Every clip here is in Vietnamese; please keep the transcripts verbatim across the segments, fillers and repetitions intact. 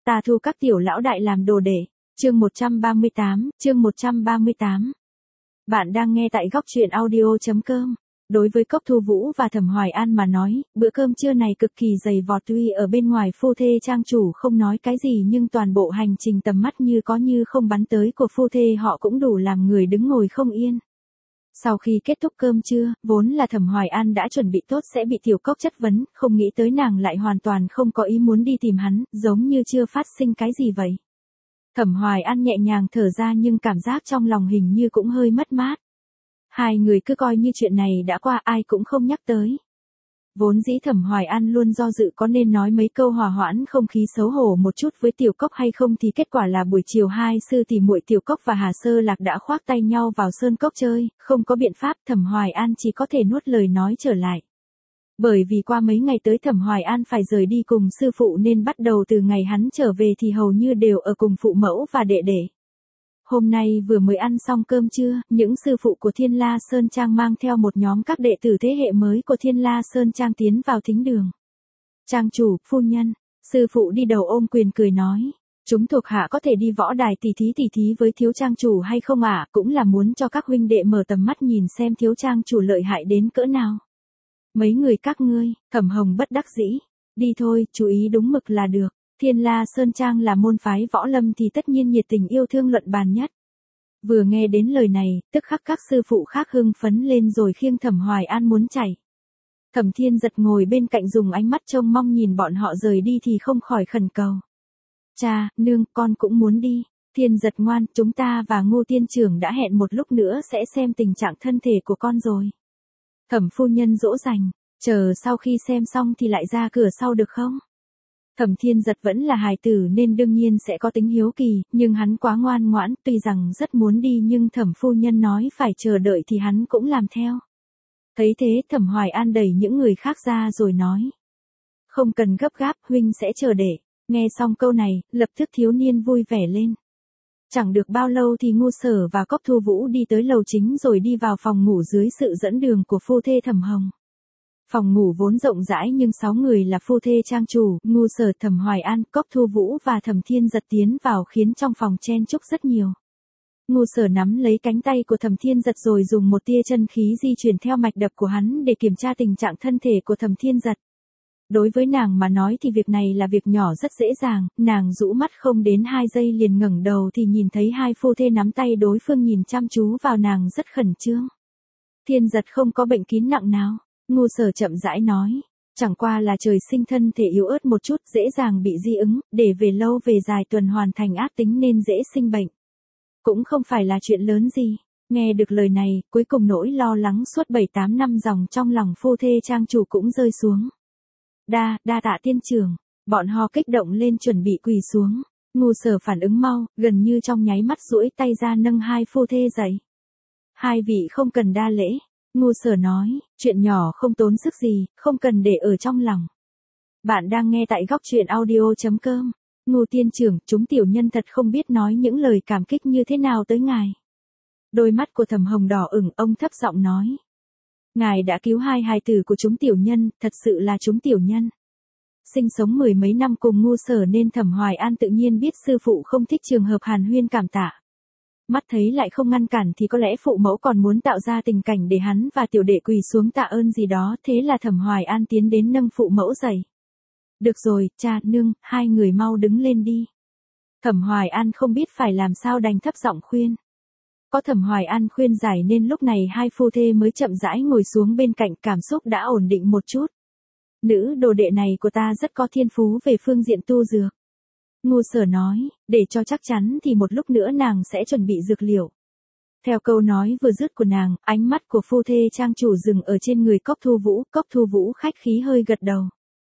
Ta thu các tiểu lão đại làm đồ đệ. Chương một trăm ba mươi tám, chương một trăm ba mươi tám. Bạn đang nghe tại góc truyện audio chấm com. Đối với Cốc Thu Vũ và Thẩm Hoài An mà nói, bữa cơm trưa này cực kỳ dày vò, tuy ở bên ngoài phu thê trang chủ không nói cái gì nhưng toàn bộ hành trình tầm mắt như có như không bắn tới của phu thê họ cũng đủ làm người đứng ngồi không yên. Sau khi kết thúc cơm trưa, vốn là Thẩm Hoài An đã chuẩn bị tốt sẽ bị Tiểu Cốc chất vấn, không nghĩ tới nàng lại hoàn toàn không có ý muốn đi tìm hắn, giống như chưa phát sinh cái gì vậy. Thẩm Hoài An nhẹ nhàng thở ra nhưng cảm giác trong lòng hình như cũng hơi mất mát. Hai người cứ coi như chuyện này đã qua, ai cũng không nhắc tới. Vốn dĩ Thẩm Hoài An luôn do dự có nên nói mấy câu hòa hoãn không khí xấu hổ một chút với Tiểu Cốc hay không, thì kết quả là buổi chiều hai sư tỷ muội Tiểu Cốc và Hà Sơ Lạc đã khoác tay nhau vào sơn cốc chơi, không có biện pháp, Thẩm Hoài An chỉ có thể nuốt lời nói trở lại. Bởi vì qua mấy ngày tới Thẩm Hoài An phải rời đi cùng sư phụ nên bắt đầu từ ngày hắn trở về thì hầu như đều ở cùng phụ mẫu và đệ đệ. Hôm nay vừa mới ăn xong cơm trưa, những sư phụ của Thiên La Sơn Trang mang theo một nhóm các đệ tử thế hệ mới của Thiên La Sơn Trang tiến vào thính đường. Trang chủ, phu nhân, sư phụ đi đầu ôm quyền cười nói, chúng thuộc hạ có thể đi võ đài tỉ thí tỉ thí với thiếu trang chủ hay không ạ, cũng là muốn cho các huynh đệ mở tầm mắt nhìn xem thiếu trang chủ lợi hại đến cỡ nào. Mấy người các ngươi, Thẩm Hồng bất đắc dĩ, đi thôi, chú ý đúng mực là được. Thiên La Sơn Trang là môn phái võ lâm thì tất nhiên nhiệt tình yêu thương luận bàn nhất. Vừa nghe đến lời này, tức khắc các sư phụ khác hưng phấn lên rồi khiêng Thẩm Hoài An muốn chạy. Thẩm Thiên Giật ngồi bên cạnh dùng ánh mắt trông mong nhìn bọn họ rời đi thì không khỏi khẩn cầu. Cha, nương, con cũng muốn đi. Thiên Giật ngoan, chúng ta và Ngô Tiên Trưởng đã hẹn một lúc nữa sẽ xem tình trạng thân thể của con rồi. Thẩm phu nhân dỗ dành, chờ sau khi xem xong thì lại ra cửa sau được không? Thẩm Thiên Giật vẫn là hài tử nên đương nhiên sẽ có tính hiếu kỳ, nhưng hắn quá ngoan ngoãn, tuy rằng rất muốn đi nhưng Thẩm phu nhân nói phải chờ đợi thì hắn cũng làm theo. Thấy thế Thẩm Hoài An đẩy những người khác ra rồi nói. Không cần gấp gáp, huynh sẽ chờ để. Nghe xong câu này, lập tức thiếu niên vui vẻ lên. Chẳng được bao lâu thì Ngu Sở và Cốc Thu Vũ đi tới lầu chính rồi đi vào phòng ngủ dưới sự dẫn đường của phu thê Thẩm Hồng. Phòng ngủ vốn rộng rãi nhưng sáu người là phu thê trang chủ, Ngu Sở, Thẩm Hoài An, Cốc Thu Vũ và Thẩm Thiên Giật tiến vào khiến trong phòng chen chúc rất nhiều. Ngu Sở nắm lấy cánh tay của Thẩm Thiên Giật rồi dùng một tia chân khí di chuyển theo mạch đập của hắn để kiểm tra tình trạng thân thể của Thẩm Thiên Giật. Đối với nàng mà nói thì việc này là việc nhỏ rất dễ dàng, nàng rũ mắt không đến hai giây liền ngẩng đầu thì nhìn thấy hai phu thê nắm tay đối phương nhìn chăm chú vào nàng rất khẩn trương. Thiên Giật không có bệnh kín nặng nào. Ngu Sở chậm rãi nói, chẳng qua là trời sinh thân thể yếu ớt một chút, dễ dàng bị dị ứng, để về lâu về dài tuần hoàn thành ác tính nên dễ sinh bệnh. Cũng không phải là chuyện lớn gì. Nghe được lời này, cuối cùng nỗi lo lắng suốt bảy tám năm dòng trong lòng phu thê trang chủ cũng rơi xuống. Đa, đa tạ tiên trưởng, bọn họ kích động lên chuẩn bị quỳ xuống. Ngu Sở phản ứng mau, gần như trong nháy mắt duỗi tay ra nâng hai phu thê dậy. Hai vị không cần đa lễ. Ngu Sở nói, chuyện nhỏ không tốn sức gì, không cần để ở trong lòng. Bạn đang nghe tại góc truyện audio chấm com. Ngu tiên trưởng, chúng tiểu nhân thật không biết nói những lời cảm kích như thế nào tới ngài. Đôi mắt của Thẩm Hồng đỏ ửng, ông thấp giọng nói. Ngài đã cứu hai hài tử của chúng tiểu nhân, thật sự là chúng tiểu nhân. Sinh sống mười mấy năm cùng Ngu Sở nên Thẩm Hoài An tự nhiên biết sư phụ không thích trường hợp hàn huyên cảm tạ. Mắt thấy lại không ngăn cản thì có lẽ phụ mẫu còn muốn tạo ra tình cảnh để hắn và tiểu đệ quỳ xuống tạ ơn gì đó, thế là Thẩm Hoài An tiến đến nâng phụ mẫu dậy. Được rồi, cha, nương, hai người mau đứng lên đi. Thẩm Hoài An không biết phải làm sao đành thấp giọng khuyên. Có Thẩm Hoài An khuyên giải nên lúc này hai phu thê mới chậm rãi ngồi xuống bên cạnh, cảm xúc đã ổn định một chút. Nữ đồ đệ này của ta rất có thiên phú về phương diện tu dược. Ngu Sở nói, để cho chắc chắn thì một lúc nữa nàng sẽ chuẩn bị dược liệu. Theo câu nói vừa dứt của nàng, ánh mắt của phu thê trang chủ dừng ở trên người Cốc Thu Vũ, Cốc Thu Vũ khách khí hơi gật đầu.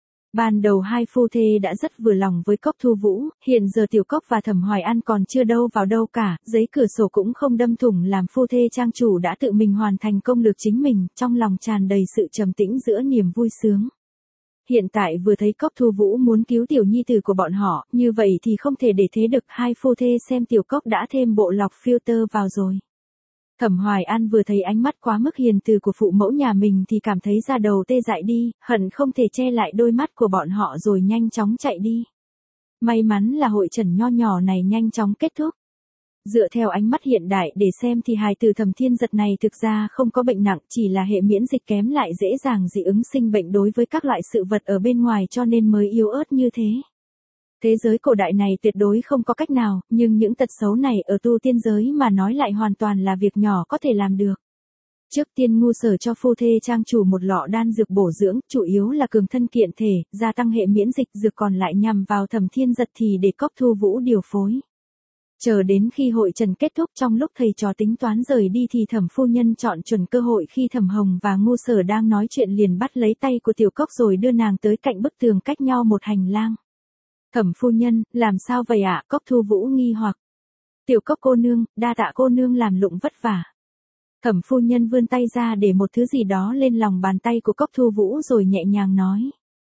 Ban đầu hai phu thê đã rất vừa lòng với Cốc Thu Vũ, hiện giờ Tiểu Cốc và Thẩm Hoài An còn chưa đâu vào đâu cả, giấy cửa sổ cũng không đâm thủng làm phu thê trang chủ đã tự mình hoàn thành công lược chính mình, trong lòng tràn đầy sự trầm tĩnh giữa niềm vui sướng. Hiện tại vừa thấy Cốc Thu Vũ muốn cứu tiểu nhi tử của bọn họ, như vậy thì không thể để thế được, hai phu thê xem Tiểu Cốc đã thêm bộ lọc filter vào rồi. Thẩm Hoài An vừa thấy ánh mắt quá mức hiền từ của phụ mẫu nhà mình thì cảm thấy da đầu tê dại đi, hận không thể che lại đôi mắt của bọn họ rồi nhanh chóng chạy đi. May mắn là hội trần nho nhỏ này nhanh chóng kết thúc. Dựa theo ánh mắt hiện đại để xem thì hài tử Thẩm Thiên Giật này thực ra không có bệnh nặng, chỉ là hệ miễn dịch kém lại dễ dàng dị ứng sinh bệnh đối với các loại sự vật ở bên ngoài cho nên mới yếu ớt như thế. Thế giới cổ đại này tuyệt đối không có cách nào, nhưng những tật xấu này ở tu tiên giới mà nói lại hoàn toàn là việc nhỏ có thể làm được. Trước tiên Ngu Sở cho phu thê trang chủ một lọ đan dược bổ dưỡng, chủ yếu là cường thân kiện thể, gia tăng hệ miễn dịch, dược còn lại nhằm vào Thẩm Thiên Giật thì để Cốc Thu Vũ điều phối. Chờ đến khi hội trần kết thúc, trong lúc thầy trò tính toán rời đi thì Thẩm phu nhân chọn chuẩn cơ hội khi Thẩm Hồng và Ngu Sở đang nói chuyện liền bắt lấy tay của Tiểu Cốc rồi đưa nàng tới cạnh bức tường cách nhau một hành lang. Thẩm phu nhân, làm sao vậy ạ? Cốc Thu Vũ nghi hoặc. Tiểu Cốc cô nương, đa tạ cô nương làm lụng vất vả. Thẩm phu nhân vươn tay ra để một thứ gì đó lên lòng bàn tay của Cốc Thu Vũ rồi nhẹ nhàng nói.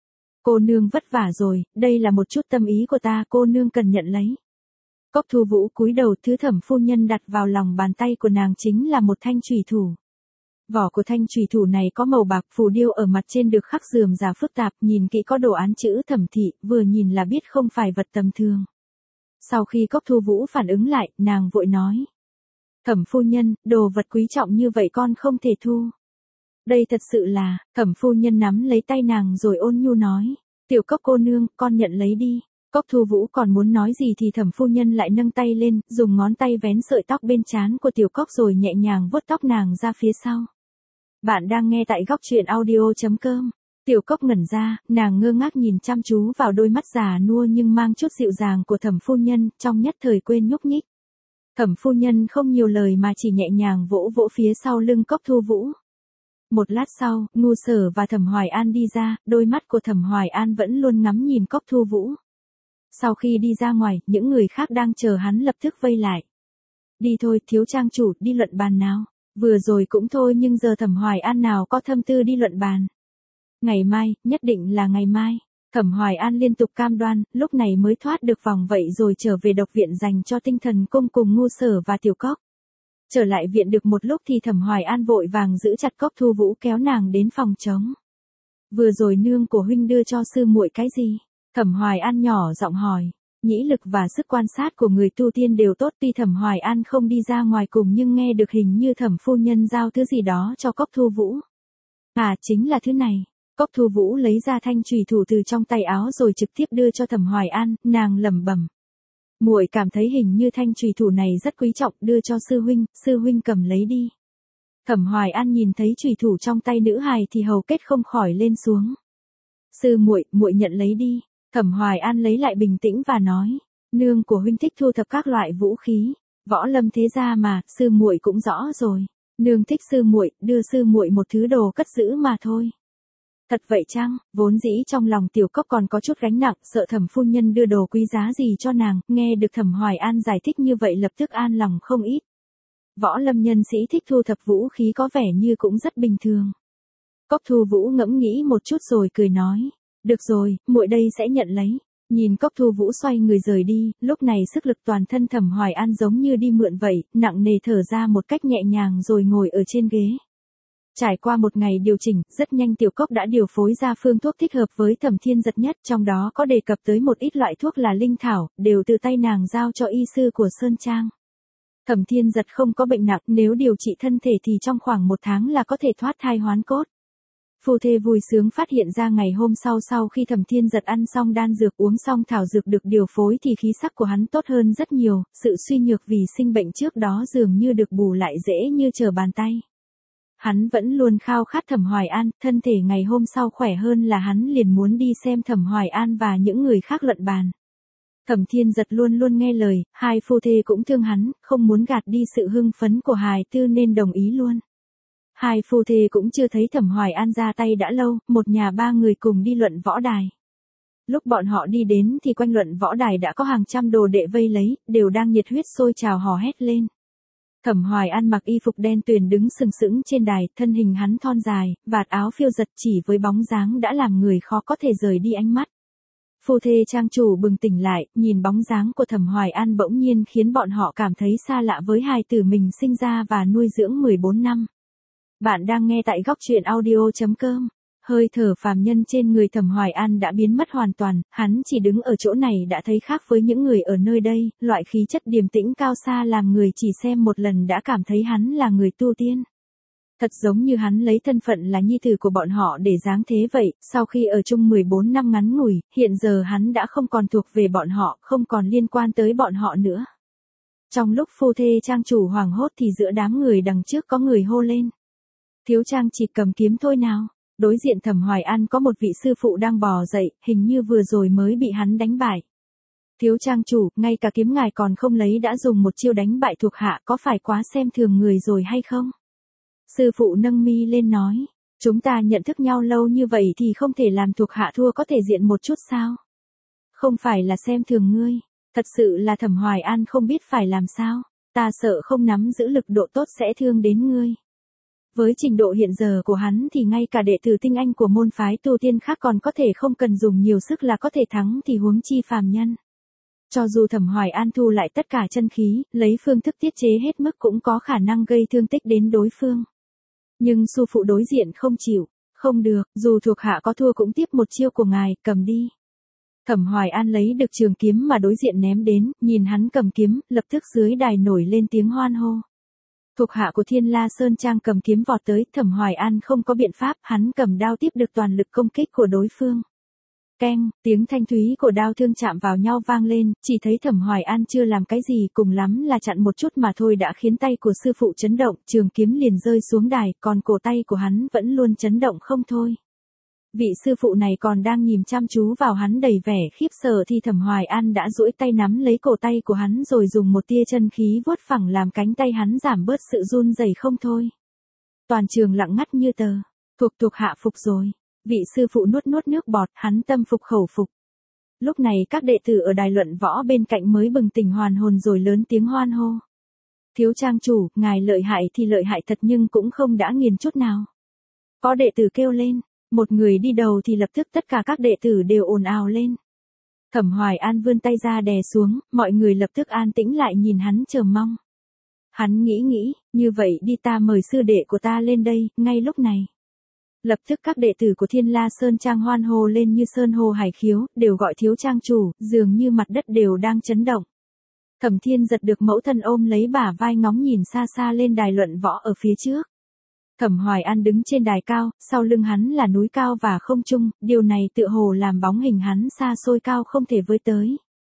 Cô nương vất vả rồi, đây là một chút tâm ý của ta, cô nương cần nhận lấy. Cốc Thu Vũ cúi đầu, thứ Thẩm phu nhân đặt vào lòng bàn tay của nàng chính là một thanh chùy thủ. Vỏ của thanh chùy thủ này có màu bạc, phù điêu ở mặt trên được khắc rườm rà phức tạp, nhìn kỹ có đồ án chữ Thẩm thị, vừa nhìn là biết không phải vật tầm thường. Sau khi Cốc Thu Vũ phản ứng lại, nàng vội nói. Thẩm phu nhân, đồ vật quý trọng như vậy con không thể thu. Đây thật sự là, Thẩm phu nhân nắm lấy tay nàng rồi ôn nhu nói. Tiểu Cốc cô nương, con nhận lấy đi. Cốc Thu Vũ còn muốn nói gì thì Thẩm phu nhân lại nâng tay lên, dùng ngón tay vén sợi tóc bên trán của Tiểu Cốc rồi nhẹ nhàng vuốt tóc nàng ra phía sau. Bạn đang nghe tại góc truyện audio chấm com. Tiểu Cốc ngẩn ra, nàng ngơ ngác nhìn chăm chú vào đôi mắt già nua nhưng mang chút dịu dàng của Thẩm phu nhân, trong nhất thời quên nhúc nhích. Thẩm phu nhân không nhiều lời mà chỉ nhẹ nhàng vỗ vỗ phía sau lưng Cốc Thu Vũ. Một lát sau, Ngu Sở và Thẩm Hoài An đi ra, đôi mắt của Thẩm Hoài An vẫn luôn ngắm nhìn Cốc Thu Vũ. Sau khi đi ra ngoài, những người khác đang chờ hắn lập tức vây lại. Đi thôi, thiếu trang chủ, đi luận bàn nào. Vừa rồi cũng thôi nhưng giờ Thẩm Hoài An nào có tâm tư đi luận bàn. Ngày mai, nhất định là ngày mai. Thẩm Hoài An liên tục cam đoan, lúc này mới thoát được vòng vậy rồi trở về độc viện dành cho tinh thần cung cùng Ngu Sở và Tiểu Cốc. Trở lại viện được một lúc thì Thẩm Hoài An vội vàng giữ chặt Cốc Thu Vũ kéo nàng đến phòng trống. Vừa rồi nương của huynh đưa cho sư muội cái gì? Thẩm Hoài An nhỏ giọng hỏi. Nhĩ lực và sức quan sát của người tu tiên đều tốt, tuy Thẩm Hoài An không đi ra ngoài cùng nhưng nghe được hình như Thẩm phu nhân giao thứ gì đó cho Cốc Thu Vũ. À, chính là thứ này. Cốc Thu Vũ lấy ra thanh chùy thủ từ trong tay áo rồi trực tiếp đưa cho Thẩm Hoài An, nàng lẩm bẩm. Muội cảm thấy hình như thanh chùy thủ này rất quý trọng, đưa cho sư huynh, sư huynh cầm lấy đi. Thẩm Hoài An nhìn thấy chùy thủ trong tay nữ hài thì hầu kết không khỏi lên xuống. Sư muội, muội nhận lấy đi. Thẩm Hoài An lấy lại bình tĩnh và nói, nương của huynh thích thu thập các loại vũ khí, võ lâm thế gia mà, sư muội cũng rõ rồi. Nương thích sư muội, đưa sư muội một thứ đồ cất giữ mà thôi. Thật vậy chăng? Vốn dĩ trong lòng Tiểu Cốc còn có chút gánh nặng, sợ Thẩm phu nhân đưa đồ quý giá gì cho nàng, nghe được Thẩm Hoài An giải thích như vậy lập tức an lòng không ít. Võ lâm nhân sĩ thích thu thập vũ khí có vẻ như cũng rất bình thường. Cốc Thu Vũ ngẫm nghĩ một chút rồi cười nói, được rồi, muội đây sẽ nhận lấy. Nhìn Cốc Thu Vũ xoay người rời đi, lúc này sức lực toàn thân Thẩm Hoài An giống như đi mượn vậy, nặng nề thở ra một cách nhẹ nhàng rồi ngồi ở trên ghế. Trải qua một ngày điều chỉnh, rất nhanh Tiểu Cốc đã điều phối ra phương thuốc thích hợp với Thẩm Thiên Giật nhất, trong đó có đề cập tới một ít loại thuốc là linh thảo, đều từ tay nàng giao cho y sư của Sơn Trang. Thẩm Thiên Giật không có bệnh nặng, nếu điều trị thân thể thì trong khoảng một tháng là có thể thoát thai hoán cốt. Phu thê vui sướng phát hiện ra ngày hôm sau sau khi Thẩm Thiên Giật ăn xong đan dược uống xong thảo dược được điều phối thì khí sắc của hắn tốt hơn rất nhiều, sự suy nhược vì sinh bệnh trước đó dường như được bù lại dễ như trở bàn tay. Hắn vẫn luôn khao khát Thẩm Hoài An, thân thể ngày hôm sau khỏe hơn là hắn liền muốn đi xem Thẩm Hoài An và những người khác luận bàn. Thẩm Thiên Giật luôn luôn nghe lời, hai phu thê cũng thương hắn, không muốn gạt đi sự hưng phấn của hài tư nên đồng ý luôn. Hai phu thê cũng chưa thấy Thẩm Hoài An ra tay đã lâu, một nhà ba người cùng đi luận võ đài. Lúc bọn họ đi đến thì quanh luận võ đài đã có hàng trăm đồ đệ vây lấy, đều đang nhiệt huyết sôi trào hò hét lên. Thẩm Hoài An mặc y phục đen tuyền đứng sừng sững trên đài, thân hình hắn thon dài, vạt áo phiêu giật chỉ với bóng dáng đã làm người khó có thể rời đi ánh mắt. Phu thê trang chủ bừng tỉnh lại, nhìn bóng dáng của Thẩm Hoài An bỗng nhiên khiến bọn họ cảm thấy xa lạ với hài tử mình sinh ra và nuôi dưỡng mười bốn năm. Bạn đang nghe tại góc truyện audio chấm com. hơi thở phàm nhân trên người Thẩm Hoài An đã biến mất hoàn toàn, hắn chỉ đứng ở chỗ này đã thấy khác với những người ở nơi đây, loại khí chất điềm tĩnh cao xa làm người chỉ xem một lần đã cảm thấy hắn là người tu tiên. Thật giống như hắn lấy thân phận là nhi tử của bọn họ để giáng thế vậy, sau khi ở chung mười bốn năm ngắn ngủi, hiện giờ hắn đã không còn thuộc về bọn họ, không còn liên quan tới bọn họ nữa. Trong lúc phu thê trang chủ hoảng hốt thì giữa đám người đằng trước có người hô lên. Thiếu trang chỉ cầm kiếm thôi nào. Đối diện Thẩm Hoài An có một vị sư phụ đang bò dậy, hình như vừa rồi mới bị hắn đánh bại. Thiếu trang chủ, ngay cả kiếm ngài còn không lấy đã dùng một chiêu đánh bại thuộc hạ, có phải quá xem thường người rồi hay không? Sư phụ nâng mi lên nói, chúng ta nhận thức nhau lâu như vậy thì không thể làm thuộc hạ thua có thể diện một chút sao? Không phải là xem thường ngươi, thật sự là Thẩm Hoài An không biết phải làm sao, ta sợ không nắm giữ lực độ tốt sẽ thương đến ngươi. Với trình độ hiện giờ của hắn thì ngay cả đệ tử tinh anh của môn phái tu tiên khác còn có thể không cần dùng nhiều sức là có thể thắng thì huống chi phàm nhân. Cho dù Thẩm Hoài An thu lại tất cả chân khí, lấy phương thức tiết chế hết mức cũng có khả năng gây thương tích đến đối phương. Nhưng sư phụ đối diện không chịu, không được, dù thuộc hạ có thua cũng tiếp một chiêu của ngài, cầm đi. Thẩm Hoài An lấy được trường kiếm mà đối diện ném đến, nhìn hắn cầm kiếm, lập tức dưới đài nổi lên tiếng hoan hô. Thuộc hạ của Thiên La Sơn Trang cầm kiếm vọt tới, Thẩm Hoài An không có biện pháp, hắn cầm đao tiếp được toàn lực công kích của đối phương. Keng, tiếng thanh thúy của đao thương chạm vào nhau vang lên, chỉ thấy Thẩm Hoài An chưa làm cái gì, cùng lắm là chặn một chút mà thôi đã khiến tay của sư phụ chấn động, trường kiếm liền rơi xuống đài, còn cổ tay của hắn vẫn luôn chấn động không thôi. Vị sư phụ này còn đang nhìn chăm chú vào hắn đầy vẻ khiếp sợ thì Thẩm Hoài An đã duỗi tay nắm lấy cổ tay của hắn rồi dùng một tia chân khí vuốt phẳng làm cánh tay hắn giảm bớt sự run rẩy không thôi. Toàn trường lặng ngắt như tờ, thuộc thuộc hạ phục rồi. Vị sư phụ nuốt nuốt nước bọt, hắn tâm phục khẩu phục. Lúc này các đệ tử ở đài luận võ bên cạnh mới bừng tỉnh hoàn hồn rồi lớn tiếng hoan hô. Thiếu trang chủ, ngài lợi hại thì lợi hại thật nhưng cũng không đã nghiền chút nào. Có đệ tử kêu lên, một người đi đầu thì lập tức tất cả các đệ tử đều ồn ào lên. Thẩm Hoài An vươn tay ra đè xuống, mọi người lập tức an tĩnh lại nhìn hắn chờ mong. Hắn nghĩ nghĩ, như vậy đi ta mời sư đệ của ta lên đây, ngay lúc này. Lập tức các đệ tử của Thiên La Sơn Trang hoan hô lên như sơn hô hải khiếu, đều gọi thiếu trang chủ, dường như mặt đất đều đang chấn động. Thẩm Thiên Giật được mẫu thân ôm lấy bả vai ngóng nhìn xa xa lên đài luận võ ở phía trước. Thẩm Hoài An đứng trên đài cao, sau lưng hắn là núi cao và không trung, điều này tựa hồ làm bóng hình hắn xa xôi cao không thể với tới.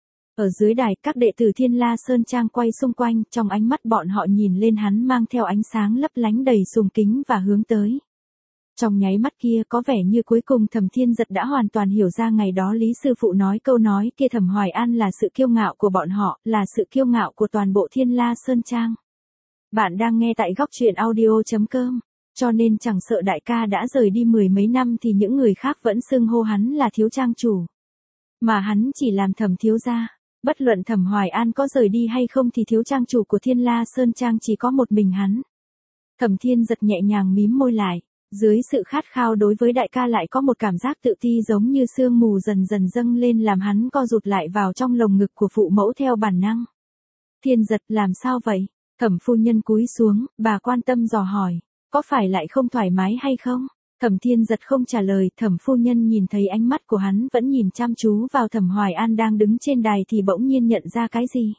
Ở dưới đài, các đệ tử Thiên La Sơn Trang quay xung quanh, trong ánh mắt bọn họ nhìn lên hắn mang theo ánh sáng lấp lánh đầy sùng kính và hướng tới. Trong nháy mắt kia có vẻ như cuối cùng Thẩm Thiên Giật đã hoàn toàn hiểu ra ngày đó Lý Sư Phụ nói câu nói kia Thẩm Hoài An là sự kiêu ngạo của bọn họ, là sự kiêu ngạo của toàn bộ Thiên La Sơn Trang. Bạn đang nghe tại góc truyện audio chấm com, cho nên chẳng sợ đại ca đã rời đi mười mấy năm thì những người khác vẫn xưng hô hắn là thiếu trang chủ. Mà hắn chỉ làm Thẩm thiếu gia, bất luận Thẩm Hoài An có rời đi hay không thì thiếu trang chủ của Thiên La Sơn Trang chỉ có một mình hắn. Thẩm Thiên Giật nhẹ nhàng mím môi lại. Dưới sự khát khao đối với đại ca lại có một cảm giác tự ti giống như sương mù dần dần dâng lên làm hắn co rụt lại vào trong lồng ngực của phụ mẫu theo bản năng. Thiên Giật làm sao vậy? Thẩm phu nhân cúi xuống, bà quan tâm dò hỏi, có phải lại không thoải mái hay không? Thẩm Thiên Giật không trả lời, Thẩm phu nhân nhìn thấy ánh mắt của hắn vẫn nhìn chăm chú vào Thẩm Hoài An đang đứng trên đài thì bỗng nhiên nhận ra cái gì.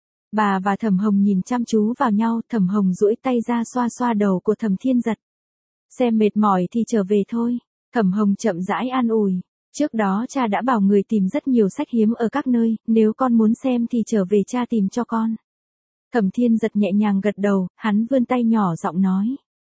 Bà và Thẩm Hồng nhìn chăm chú vào nhau, Thẩm Hồng duỗi tay ra xoa xoa đầu của Thẩm Thiên Giật. Xem mệt mỏi thì trở về thôi, Thẩm Hồng chậm rãi an ủi. Trước đó cha đã bảo người tìm rất nhiều sách hiếm ở các nơi, nếu con muốn xem thì trở về cha tìm cho con. Thẩm Thiên Giật nhẹ nhàng gật đầu, hắn vươn tay nhỏ giọng nói.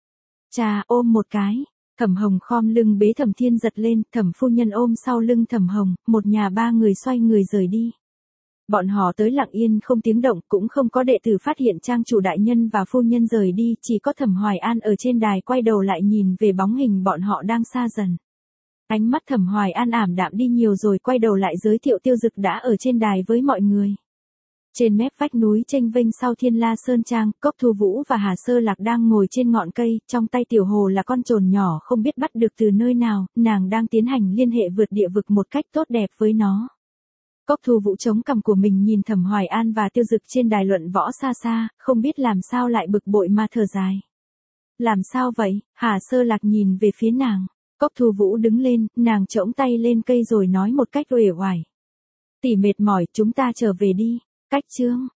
Cha, ôm một cái. Thẩm Hồng khom lưng bế Thẩm Thiên Giật lên, Thẩm phu nhân ôm sau lưng Thẩm Hồng, một nhà ba người xoay người rời đi. Bọn họ tới lặng yên không tiếng động, cũng không có đệ tử phát hiện trang chủ đại nhân và phu nhân rời đi, chỉ có Thẩm Hoài An ở trên đài quay đầu lại nhìn về bóng hình bọn họ đang xa dần. Ánh mắt Thẩm Hoài An ảm đạm đi nhiều rồi quay đầu lại giới thiệu Tiêu Dực đã ở trên đài với mọi người. Trên mép vách núi chênh vênh sau Thiên La Sơn Trang, Cốc Thu Vũ và Hà Sơ Lạc đang ngồi trên ngọn cây, trong tay Tiểu Hồ là con trồn nhỏ không biết bắt được từ nơi nào, nàng đang tiến hành liên hệ vượt địa vực một cách tốt đẹp với nó. Cốc Thu Vũ chống cằm của mình nhìn Thẩm Hoài An và Tiêu Dực trên đài luận võ xa xa, không biết làm sao lại bực bội mà thở dài. Làm sao vậy? Hà Sơ Lạc nhìn về phía nàng. Cốc Thu Vũ đứng lên, nàng chỗng tay lên cây rồi nói một cách uể oải. Tỷ mệt mỏi, chúng ta trở về đi. Cách chương.